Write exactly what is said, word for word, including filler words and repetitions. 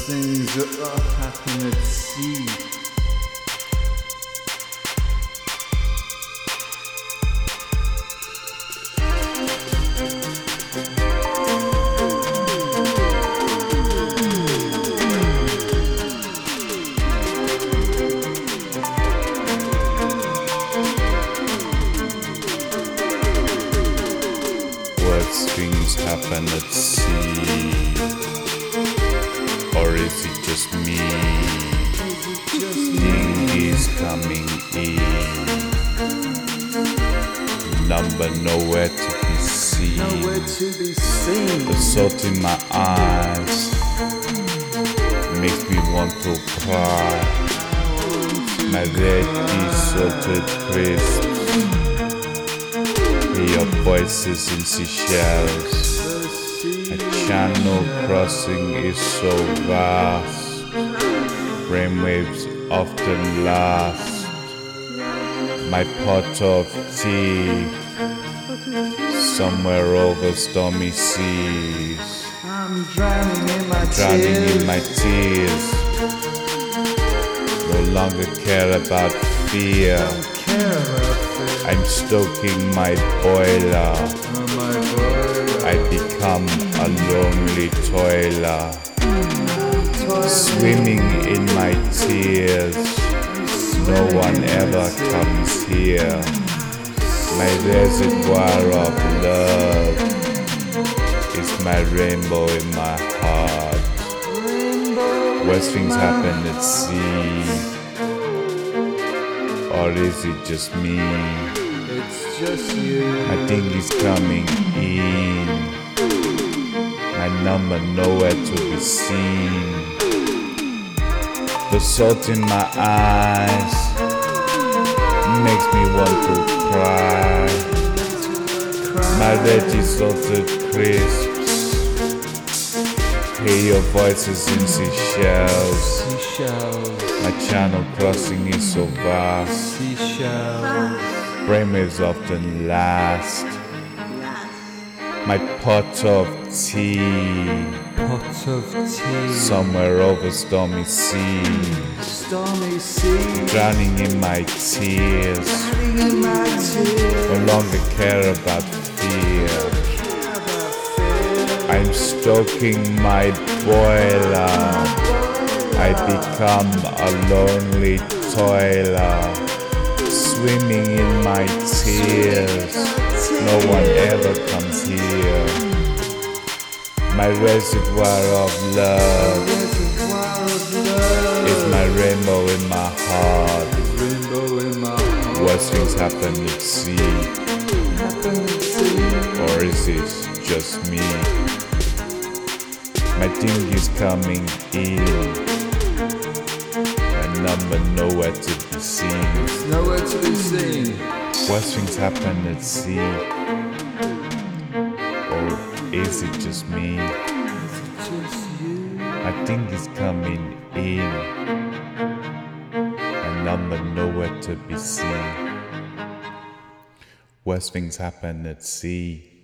things that happen at sea. Worst things happen at sea, or is it just me? Dinghies coming in, number nowhere to be seen. Nowhere to be seen. The salt in my eyes makes me want to cry. My red salted crisps, your voices in seashells. A channel crossing is so vast. Brainwaves often last. My pot of tea somewhere over stormy seas. I'm drowning in my Drowning tears. in my tears. No longer care about fear. Don't care about it. I'm stoking my boiler. Oh my boy. I become a lonely toiler, swimming in my tears. No one ever comes here. My reservoir of love is my rainbow in my heart. Worst things happen at sea, or is it just me? It's just you. My dinghy's coming in, my number nowhere to be seen. The salt in my eyes makes me want to cry. My ready salted crisps, hear your voices in seashells. Seashells. My channel crossing is so vast. Seashells. Brainwaves often last. My pot of tea Pot of tea. somewhere over stormy seas. Stormy sea. Drowning in my tears. Drowning in my tears. No longer care about fear. I'm stoking my boiler. I become a lonely toiler, swimming in my tears. No one ever comes here. My reservoir of love is my rainbow in my heart. Rainbow in my heart. Worst things happen at sea, Happen at sea. or is it just me? My dinghy's coming in, my number nowhere to be seen. Nowhere to be seen. Worst things happen at sea, or is it just me? Just you. My dinghy's coming in, my number nowhere to be seen. Worst things happen at sea.